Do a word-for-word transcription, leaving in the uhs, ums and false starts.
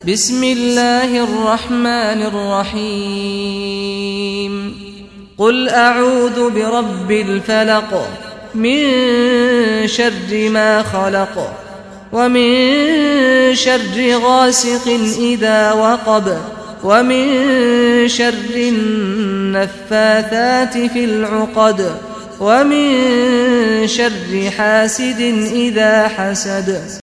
بسم الله الرحمن الرحيم قل أعوذ برب الفلق من شر ما خلق ومن شر غاسق إذا وقب ومن شر النفاثات في العقد ومن شر حاسد إذا حسد.